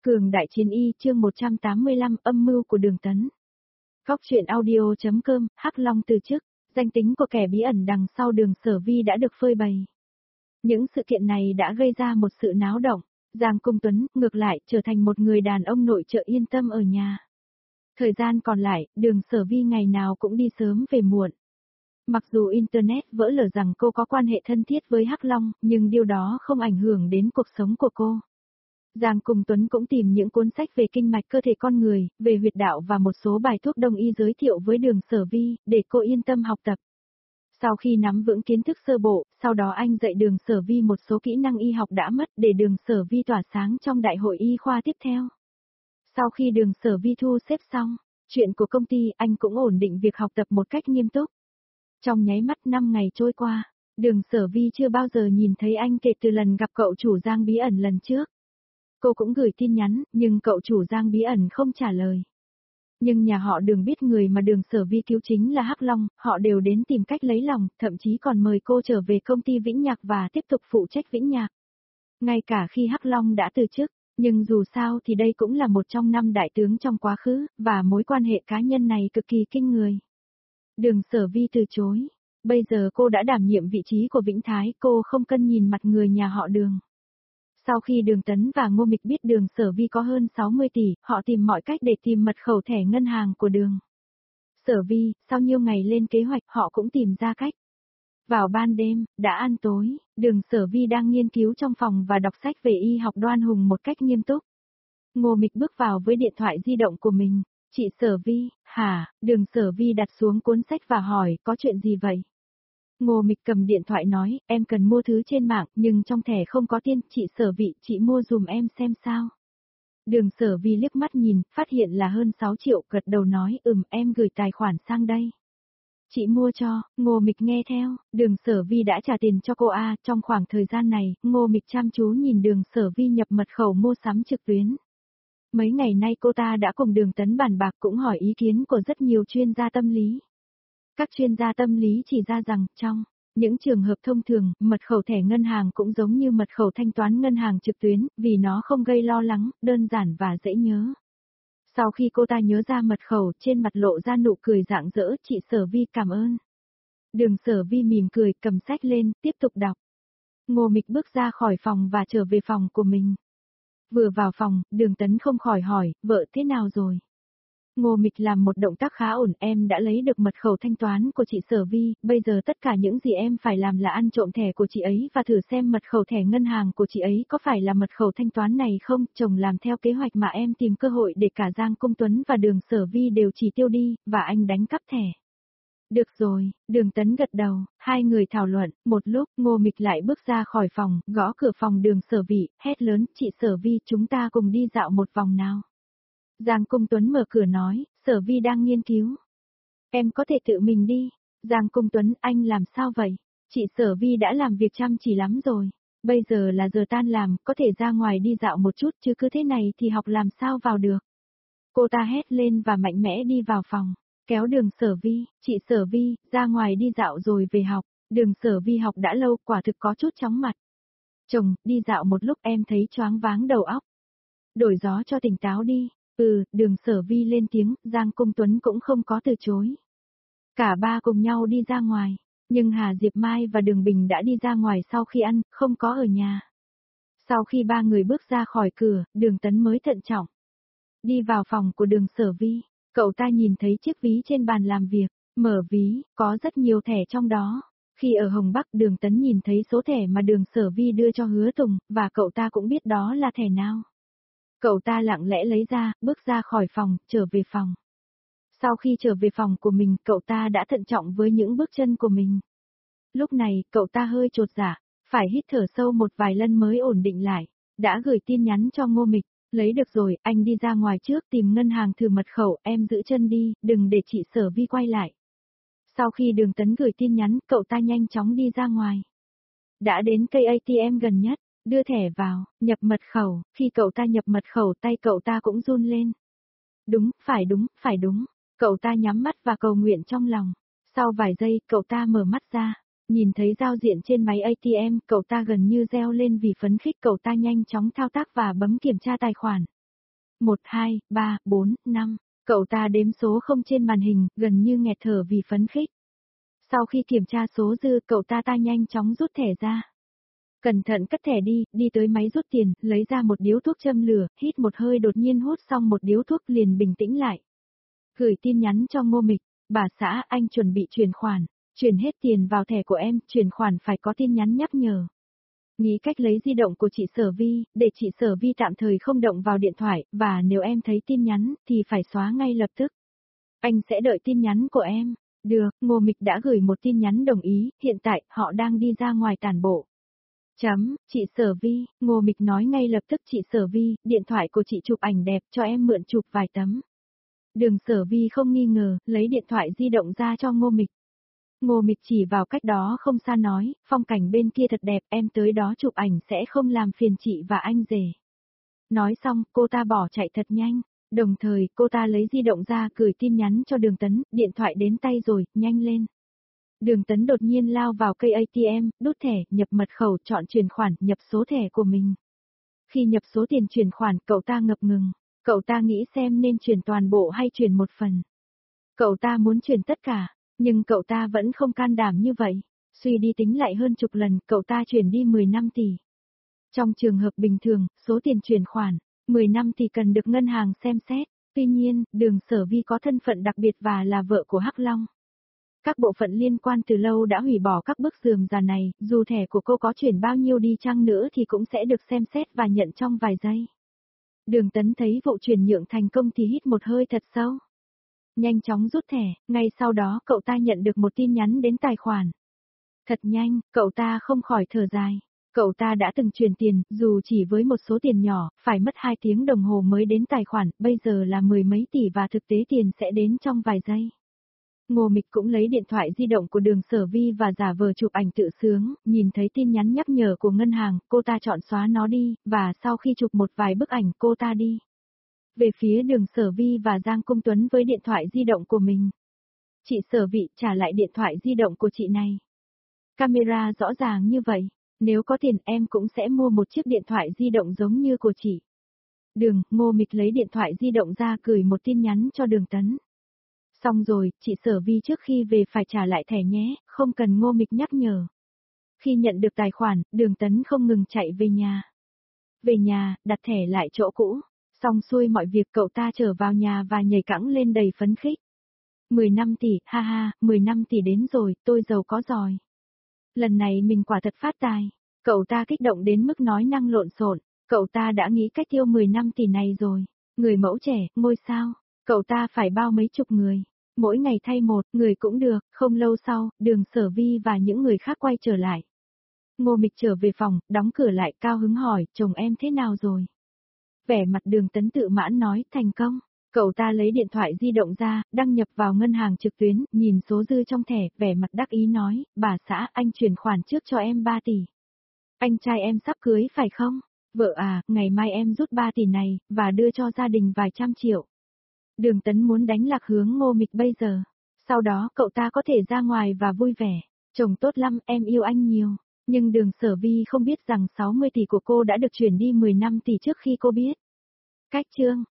Cường đại chiến y chương 185 âm mưu của Đường Tấn. Góc truyện audio.com, Hắc Long từ chức, danh tính của kẻ bí ẩn đằng sau Đường Sở Vi đã được phơi bày. Những sự kiện này đã gây ra một sự náo động, Giang Cung Tuấn, ngược lại, trở thành một người đàn ông nội trợ yên tâm ở nhà. Thời gian còn lại, Đường Sở Vi ngày nào cũng đi sớm về muộn. Mặc dù Internet vỡ lở rằng cô có quan hệ thân thiết với Hắc Long, nhưng điều đó không ảnh hưởng đến cuộc sống của cô. Giang Cung Tuấn cũng tìm những cuốn sách về kinh mạch cơ thể con người, về huyệt đạo và một số bài thuốc đông y giới thiệu với Đường Sở Vi, để cô yên tâm học tập. Sau khi nắm vững kiến thức sơ bộ, sau đó anh dạy Đường Sở Vi một số kỹ năng y học đã mất để Đường Sở Vi tỏa sáng trong đại hội y khoa tiếp theo. Sau khi Đường Sở Vi thu xếp xong chuyện của công ty, anh cũng ổn định việc học tập một cách nghiêm túc. Trong nháy mắt 5 ngày trôi qua, Đường Sở Vi chưa bao giờ nhìn thấy anh kể từ lần gặp cậu chủ Giang bí ẩn lần trước. Cô cũng gửi tin nhắn, nhưng cậu chủ Giang bí ẩn không trả lời. Nhưng nhà họ Đường biết người mà Đường Sở Vi cứu chính là Hắc Long, họ đều đến tìm cách lấy lòng, thậm chí còn mời cô trở về công ty Vĩnh Nhạc và tiếp tục phụ trách Vĩnh Nhạc. Ngay cả khi Hắc Long đã từ chức, nhưng dù sao thì đây cũng là một trong 5 đại tướng trong quá khứ, và mối quan hệ cá nhân này cực kỳ kinh người. Đường Sở Vi từ chối. Bây giờ cô đã đảm nhiệm vị trí của Vĩnh Thái, cô không cần nhìn mặt người nhà họ Đường. Sau khi Đường Tấn và Ngô Mịch biết Đường Sở Vi có hơn 60 tỷ, họ tìm mọi cách để tìm mật khẩu thẻ ngân hàng của Đường Sở Vi, sau nhiều ngày lên kế hoạch họ cũng tìm ra cách. Vào ban đêm, đã ăn tối, Đường Sở Vi đang nghiên cứu trong phòng và đọc sách về y học đoan hùng một cách nghiêm túc. Ngô Mịch bước vào với điện thoại di động của mình. Chị Sở Vi, hả? Đường Sở Vi đặt xuống cuốn sách và hỏi, có chuyện gì vậy? Ngô Mịch cầm điện thoại nói, em cần mua thứ trên mạng, nhưng trong thẻ không có tiền, chị Sở Vi, chị mua dùm em xem sao. Đường Sở Vi liếc mắt nhìn, phát hiện là hơn 6 triệu, gật đầu nói, em gửi tài khoản sang đây. Chị mua cho. Ngô Mịch nghe theo, Đường Sở Vi đã trả tiền cho cô trong khoảng thời gian này, Ngô Mịch chăm chú nhìn Đường Sở Vi nhập mật khẩu mua sắm trực tuyến. Mấy ngày nay cô ta đã cùng Đường Tấn bàn bạc, cũng hỏi ý kiến của rất nhiều chuyên gia tâm lý. Các chuyên gia tâm lý chỉ ra rằng, trong những trường hợp thông thường, mật khẩu thẻ ngân hàng cũng giống như mật khẩu thanh toán ngân hàng trực tuyến, vì nó không gây lo lắng, đơn giản và dễ nhớ. Sau khi cô ta nhớ ra mật khẩu, trên mặt lộ ra nụ cười rạng rỡ, chị Sở Vi cảm ơn. Đường Sở Vi mỉm cười, cầm sách lên, tiếp tục đọc. Ngô Mịch bước ra khỏi phòng và trở về phòng của mình. Vừa vào phòng, Đường Tấn không khỏi hỏi, vợ thế nào rồi? Ngô Mịch làm một động tác khá ổn, em đã lấy được mật khẩu thanh toán của chị Sở Vi, bây giờ tất cả những gì em phải làm là ăn trộm thẻ của chị ấy và thử xem mật khẩu thẻ ngân hàng của chị ấy có phải là mật khẩu thanh toán này không, chồng làm theo kế hoạch mà em tìm cơ hội để cả Giang Cung Tuấn và Đường Sở Vi đều chỉ tiêu đi, và anh đánh cắp thẻ. Được rồi, Đường Tấn gật đầu, hai người thảo luận, một lúc Ngô Mịch lại bước ra khỏi phòng, gõ cửa phòng Đường Sở Vi, hét lớn, chị Sở Vi chúng ta cùng đi dạo một vòng nào. Giang Cung Tuấn mở cửa nói, Sở Vi đang nghiên cứu. Em có thể tự mình đi. Giang Cung Tuấn, anh làm sao vậy? Chị Sở Vi đã làm việc chăm chỉ lắm rồi. Bây giờ là giờ tan làm, có thể ra ngoài đi dạo một chút chứ cứ thế này thì học làm sao vào được. Cô ta hét lên và mạnh mẽ đi vào phòng, kéo Đường Sở Vi, chị Sở Vi, ra ngoài đi dạo rồi về học. Đường Sở Vi học đã lâu, quả thực có chút chóng mặt. Chồng, đi dạo một lúc em thấy choáng váng đầu óc. Đổi gió cho tỉnh táo đi. Đường Sở Vi lên tiếng, Giang Cung Tuấn cũng không có từ chối. Cả ba cùng nhau đi ra ngoài, nhưng Hà Diệp Mai và Đường Bình đã đi ra ngoài sau khi ăn, không có ở nhà. Sau khi ba người bước ra khỏi cửa, Đường Tấn mới thận trọng. Đi vào phòng của Đường Sở Vi, cậu ta nhìn thấy chiếc ví trên bàn làm việc, mở ví, có rất nhiều thẻ trong đó. Khi ở Hồng Bắc, Đường Tấn nhìn thấy số thẻ mà Đường Sở Vi đưa cho Hứa Tùng, và cậu ta cũng biết đó là thẻ nào. Cậu ta lặng lẽ lấy ra, bước ra khỏi phòng, trở về phòng. Sau khi trở về phòng của mình, cậu ta đã thận trọng với những bước chân của mình. Lúc này, cậu ta hơi chột dạ, phải hít thở sâu một vài lần mới ổn định lại. Đã gửi tin nhắn cho Ngô Mịch, lấy được rồi, anh đi ra ngoài trước tìm ngân hàng thử mật khẩu, em giữ chân đi, đừng để chị Sở Vi quay lại. Sau khi Đường Tấn gửi tin nhắn, cậu ta nhanh chóng đi ra ngoài. Đã đến cây ATM gần nhất. Đưa thẻ vào, nhập mật khẩu, khi cậu ta nhập mật khẩu tay cậu ta cũng run lên. Đúng, phải đúng. Cậu ta nhắm mắt và cầu nguyện trong lòng. Sau vài giây, cậu ta mở mắt ra. Nhìn thấy giao diện trên máy ATM, cậu ta gần như reo lên vì phấn khích, cậu ta nhanh chóng thao tác và bấm kiểm tra tài khoản. 1, 2, 3, 4, 5. Cậu ta đếm số không trên màn hình, gần như nghẹt thở vì phấn khích. Sau khi kiểm tra số dư, cậu ta nhanh chóng rút thẻ ra. Cẩn thận cất thẻ đi tới máy rút tiền, lấy ra một điếu thuốc châm lửa, hít một hơi đột nhiên hút xong một điếu thuốc liền bình tĩnh lại. Gửi tin nhắn cho Ngô Mịch, bà xã anh chuẩn bị chuyển khoản, chuyển hết tiền vào thẻ của em, chuyển khoản phải có tin nhắn nhắc nhở. Nghĩ cách lấy di động của chị Sở Vi, để chị Sở Vi tạm thời không động vào điện thoại, và nếu em thấy tin nhắn, thì phải xóa ngay lập tức. Anh sẽ đợi tin nhắn của em. Được, Ngô Mịch đã gửi một tin nhắn đồng ý, hiện tại, họ đang đi ra ngoài tản bộ. Chị Sở Vi, Ngô Mịch nói ngay lập tức chị Sở Vi, điện thoại của chị chụp ảnh đẹp cho em mượn chụp vài tấm. Đường Sở Vi không nghi ngờ, lấy điện thoại di động ra cho Ngô Mịch. Ngô Mịch chỉ vào cách đó không xa nói, phong cảnh bên kia thật đẹp, em tới đó chụp ảnh sẽ không làm phiền chị và anh rể. Nói xong, cô ta bỏ chạy thật nhanh, đồng thời cô ta lấy di động ra gửi tin nhắn cho Đường Tấn, điện thoại đến tay rồi, nhanh lên. Đường Tấn đột nhiên lao vào cây ATM, đút thẻ, nhập mật khẩu, chọn chuyển khoản, nhập số thẻ của mình. Khi nhập số tiền chuyển khoản, cậu ta ngập ngừng, cậu ta nghĩ xem nên chuyển toàn bộ hay chuyển một phần. Cậu ta muốn chuyển tất cả, nhưng cậu ta vẫn không can đảm như vậy. Suy đi tính lại hơn chục lần, cậu ta chuyển đi 15 tỷ. Trong trường hợp bình thường, số tiền chuyển khoản 15 tỷ cần được ngân hàng xem xét. Tuy nhiên, Đường Sở Vi có thân phận đặc biệt và là vợ của Hắc Long. Các bộ phận liên quan từ lâu đã hủy bỏ các bước rườm rà này, dù thẻ của cô có chuyển bao nhiêu đi chăng nữa thì cũng sẽ được xem xét và nhận trong vài giây. Đường Tấn thấy vụ chuyển nhượng thành công thì hít một hơi thật sâu. Nhanh chóng rút thẻ, ngay sau đó cậu ta nhận được một tin nhắn đến tài khoản. Thật nhanh, cậu ta không khỏi thở dài. Cậu ta đã từng chuyển tiền, dù chỉ với một số tiền nhỏ, phải mất 2 tiếng đồng hồ mới đến tài khoản, bây giờ là mười mấy tỷ và thực tế tiền sẽ đến trong vài giây. Ngô Mịch cũng lấy điện thoại di động của Đường Sở Vi và giả vờ chụp ảnh tự sướng, nhìn thấy tin nhắn nhắc nhở của ngân hàng, cô ta chọn xóa nó đi, và sau khi chụp một vài bức ảnh cô ta đi. Về phía Đường Sở Vi và Giang Cung Tuấn với điện thoại di động của mình. Chị Sở Vi trả lại điện thoại di động của chị này. Camera rõ ràng như vậy, nếu có tiền em cũng sẽ mua một chiếc điện thoại di động giống như của chị. Ngô Mịch lấy điện thoại di động ra gửi một tin nhắn cho Đường Tấn. Xong rồi, chị Sở Vi trước khi về phải trả lại thẻ nhé, không cần Ngô Mịch nhắc nhở. Khi nhận được tài khoản, Đường Tấn không ngừng chạy về nhà. Về nhà, đặt thẻ lại chỗ cũ. Xong xuôi mọi việc cậu ta trở vào nhà và nhảy cẫng lên đầy phấn khích. 15 tỷ, ha ha, 15 tỷ đến rồi, tôi giàu có rồi. Lần này mình quả thật phát tài. Cậu ta kích động đến mức nói năng lộn xộn, cậu ta đã nghĩ cách tiêu 15 tỷ này rồi. Người mẫu trẻ, ngôi sao, cậu ta phải bao mấy chục người. Mỗi ngày thay một, người cũng được, không lâu sau, Đường Sở Vi và những người khác quay trở lại. Ngô Mịch trở về phòng, đóng cửa lại, cao hứng hỏi, chồng em thế nào rồi? Vẻ mặt Đường Tấn tự mãn nói, thành công. Cậu ta lấy điện thoại di động ra, đăng nhập vào ngân hàng trực tuyến, nhìn số dư trong thẻ, vẻ mặt đắc ý nói, bà xã, anh chuyển khoản trước cho em 3 tỷ. Anh trai em sắp cưới phải không? Vợ à, ngày mai em rút 3 tỷ này, và đưa cho gia đình vài trăm triệu. Đường Tấn muốn đánh lạc hướng Ngô Mịch bây giờ. Sau đó cậu ta có thể ra ngoài và vui vẻ. Chồng tốt lắm, em yêu anh nhiều. Nhưng Đường Sở Vi không biết rằng 60 tỷ của cô đã được chuyển đi 15 tỷ trước khi cô biết. Cách chương